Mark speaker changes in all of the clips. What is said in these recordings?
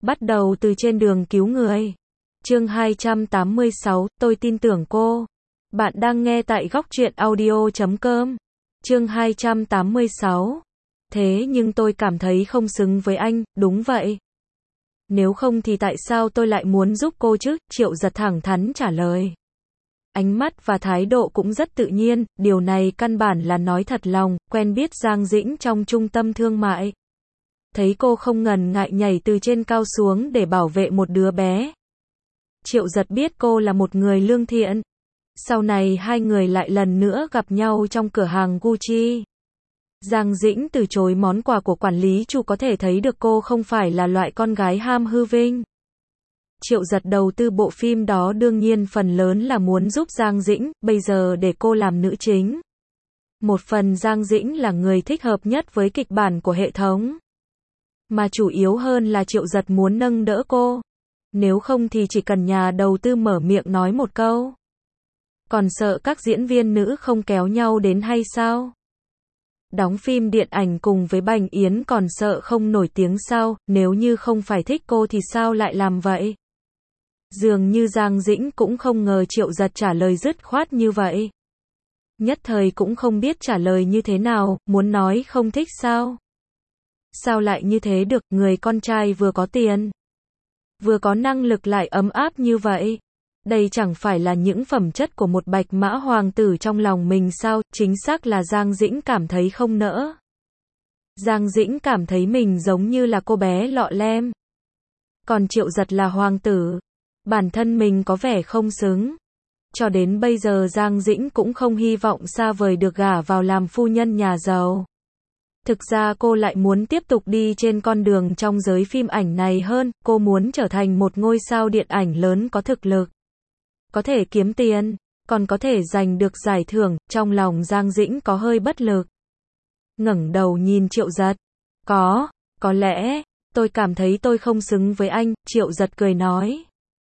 Speaker 1: Bắt đầu từ trên đường cứu người. Chương 286, tôi tin tưởng cô. Bạn đang nghe tại Góc Truyện Audio.com. Chương 286. Thế nhưng tôi cảm thấy không xứng với anh, đúng vậy. Nếu không thì tại sao tôi lại muốn giúp cô chứ? Triệu Giật thẳng thắn trả lời. Ánh mắt và thái độ cũng rất tự nhiên, điều này căn bản là nói thật lòng, quen biết Giang Dĩnh trong trung tâm thương mại. Thấy cô không ngần ngại nhảy từ trên cao xuống để bảo vệ một đứa bé. Triệu Giật biết cô là một người lương thiện. Sau này hai người lại lần nữa gặp nhau trong cửa hàng Gucci. Giang Dĩnh từ chối món quà của quản lý Chu có thể thấy được cô không phải là loại con gái ham hư vinh. Triệu Giật đầu tư bộ phim đó đương nhiên phần lớn là muốn giúp Giang Dĩnh, bây giờ để cô làm nữ chính. Một phần Giang Dĩnh là người thích hợp nhất với kịch bản của hệ thống. Mà chủ yếu hơn là Triệu Giật muốn nâng đỡ cô. Nếu không thì chỉ cần nhà đầu tư mở miệng nói một câu. Còn sợ các diễn viên nữ không kéo nhau đến hay sao? Đóng phim điện ảnh cùng với Bành Yến còn sợ không nổi tiếng sao, nếu như không phải thích cô thì sao lại làm vậy? Dường như Giang Dĩnh cũng không ngờ Triệu Giật trả lời dứt khoát như vậy. Nhất thời cũng không biết trả lời như thế nào, muốn nói không thích sao? Sao lại như thế được, người con trai vừa có tiền, vừa có năng lực lại ấm áp như vậy. Đây chẳng phải là những phẩm chất của một bạch mã hoàng tử trong lòng mình sao, chính xác là Giang Dĩnh cảm thấy không nỡ. Giang Dĩnh cảm thấy mình giống như là cô bé lọ lem. Còn Triệu Giật là hoàng tử. Bản thân mình có vẻ không xứng. Cho đến bây giờ Giang Dĩnh cũng không hy vọng xa vời được gả vào làm phu nhân nhà giàu. Thực ra cô lại muốn tiếp tục đi trên con đường trong giới phim ảnh này hơn, cô muốn trở thành một ngôi sao điện ảnh lớn có thực lực. Có thể kiếm tiền, còn có thể giành được giải thưởng, trong lòng Giang Dĩnh có hơi bất lực. Ngẩng đầu nhìn Triệu Giật. Có lẽ, tôi cảm thấy tôi không xứng với anh, Triệu Giật cười nói.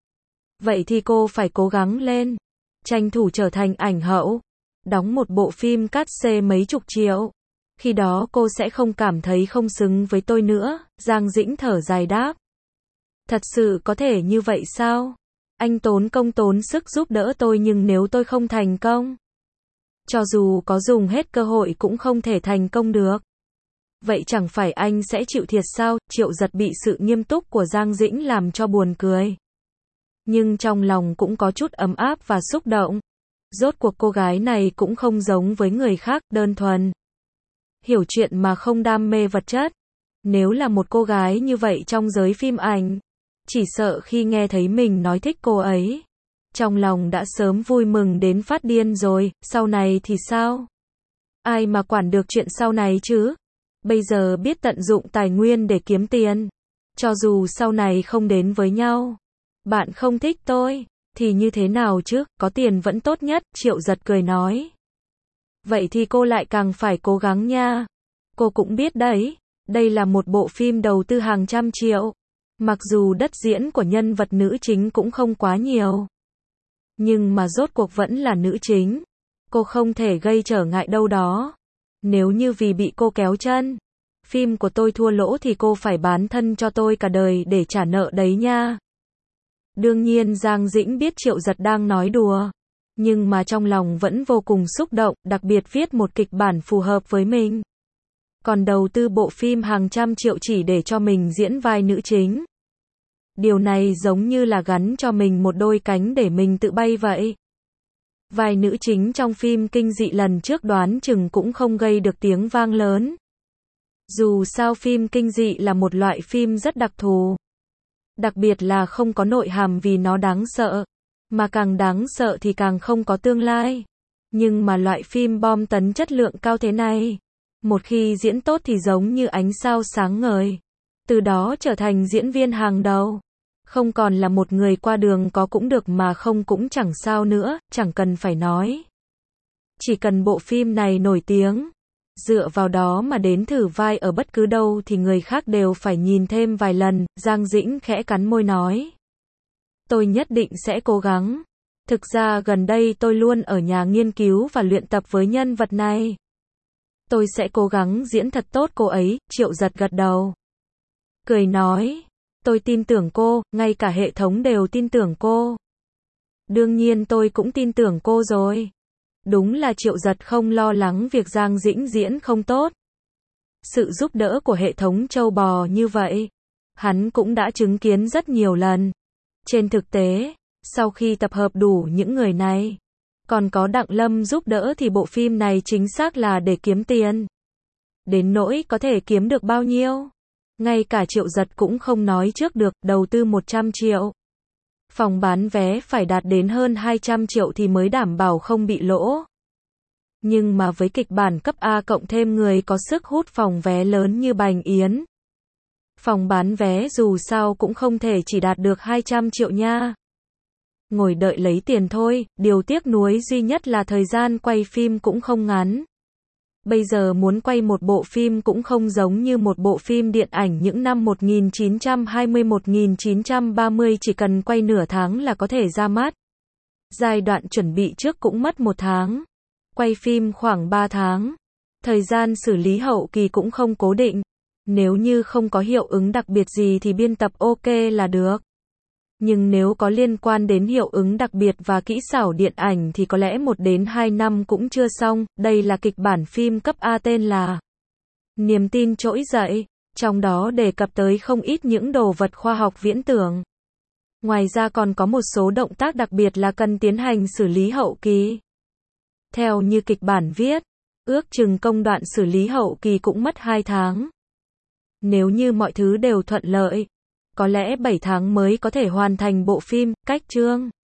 Speaker 1: Vậy thì cô phải cố gắng lên, tranh thủ trở thành ảnh hậu, đóng một bộ phim cát xê mấy chục triệu. Khi đó cô sẽ không cảm thấy không xứng với tôi nữa, Giang Dĩnh thở dài đáp. Thật sự có thể như vậy sao? Anh tốn công tốn sức giúp đỡ tôi nhưng nếu tôi không thành công, cho dù có dùng hết cơ hội cũng không thể thành công được. Vậy chẳng phải anh sẽ chịu thiệt sao? Triệu Giật bị sự nghiêm túc của Giang Dĩnh làm cho buồn cười. Nhưng trong lòng cũng có chút ấm áp và xúc động. Rốt cuộc cô gái này cũng không giống với người khác, đơn thuần hiểu chuyện mà không đam mê vật chất. Nếu là một cô gái như vậy trong giới phim ảnh, chỉ sợ khi nghe thấy mình nói thích cô ấy, trong lòng đã sớm vui mừng đến phát điên rồi, sau này thì sao? Ai mà quản được chuyện sau này chứ? Bây giờ biết tận dụng tài nguyên để kiếm tiền. Cho dù sau này không đến với nhau, bạn không thích tôi, thì như thế nào chứ, có tiền vẫn tốt nhất, Triệu Giật cười nói. Vậy thì cô lại càng phải cố gắng nha. Cô cũng biết đấy, đây là một bộ phim đầu tư hàng trăm triệu. Mặc dù đất diễn của nhân vật nữ chính cũng không quá nhiều. Nhưng mà rốt cuộc vẫn là nữ chính. Cô không thể gây trở ngại đâu đó. Nếu như vì bị cô kéo chân, phim của tôi thua lỗ thì cô phải bán thân cho tôi cả đời để trả nợ đấy nha. Đương nhiên Giang Dĩnh biết Triệu Giật đang nói đùa. Nhưng mà trong lòng vẫn vô cùng xúc động, đặc biệt viết một kịch bản phù hợp với mình. Còn đầu tư bộ phim hàng trăm triệu chỉ để cho mình diễn vai nữ chính. Điều này giống như là gắn cho mình một đôi cánh để mình tự bay vậy. Vai nữ chính trong phim kinh dị lần trước đoán chừng cũng không gây được tiếng vang lớn. Dù sao phim kinh dị là một loại phim rất đặc thù. Đặc biệt là không có nội hàm vì nó đáng sợ. Mà càng đáng sợ thì càng không có tương lai. Nhưng mà loại phim bom tấn chất lượng cao thế này, một khi diễn tốt thì giống như ánh sao sáng ngời. Từ đó trở thành diễn viên hàng đầu. Không còn là một người qua đường có cũng được mà không cũng chẳng sao nữa, chẳng cần phải nói. Chỉ cần bộ phim này nổi tiếng, dựa vào đó mà đến thử vai ở bất cứ đâu thì người khác đều phải nhìn thêm vài lần, Giang Dĩnh khẽ cắn môi nói. Tôi nhất định sẽ cố gắng. Thực ra gần đây tôi luôn ở nhà nghiên cứu và luyện tập với nhân vật này. Tôi sẽ cố gắng diễn thật tốt cô ấy, Triệu Giật gật đầu. Cười nói. Tôi tin tưởng cô, ngay cả hệ thống đều tin tưởng cô. Đương nhiên tôi cũng tin tưởng cô rồi. Đúng là Triệu Giật không lo lắng việc Giang Dĩnh diễn không tốt. Sự giúp đỡ của hệ thống trâu bò như vậy, hắn cũng đã chứng kiến rất nhiều lần. Trên thực tế, sau khi tập hợp đủ những người này, còn có Đặng Lâm giúp đỡ thì bộ phim này chính xác là để kiếm tiền. Đến nỗi có thể kiếm được bao nhiêu, ngay cả Triệu Giật cũng không nói trước được, đầu tư 100 triệu. Phòng bán vé phải đạt đến hơn 200 triệu thì mới đảm bảo không bị lỗ. Nhưng mà với kịch bản cấp A cộng thêm người có sức hút phòng vé lớn như Bành Yến, phòng bán vé dù sao cũng không thể chỉ đạt được 200 triệu nha. Ngồi đợi lấy tiền thôi, điều tiếc nuối duy nhất là thời gian quay phim cũng không ngắn. Bây giờ muốn quay một bộ phim cũng không giống như một bộ phim điện ảnh những năm 1920-1930 chỉ cần quay nửa tháng là có thể ra mắt. Giai đoạn chuẩn bị trước cũng mất 1 tháng. Quay phim khoảng 3 tháng. Thời gian xử lý hậu kỳ cũng không cố định. Nếu như không có hiệu ứng đặc biệt gì thì biên tập ok là được. Nhưng nếu có liên quan đến hiệu ứng đặc biệt và kỹ xảo điện ảnh thì có lẽ 1 đến 2 năm cũng chưa xong. Đây là kịch bản phim cấp A tên là Niềm tin trỗi dậy, trong đó đề cập tới không ít những đồ vật khoa học viễn tưởng. Ngoài ra còn có một số động tác đặc biệt là cần tiến hành xử lý hậu kỳ. Theo như kịch bản viết, ước chừng công đoạn xử lý hậu kỳ cũng mất 2 tháng. Nếu như mọi thứ đều thuận lợi, có lẽ 7 tháng mới có thể hoàn thành bộ phim. Cách chương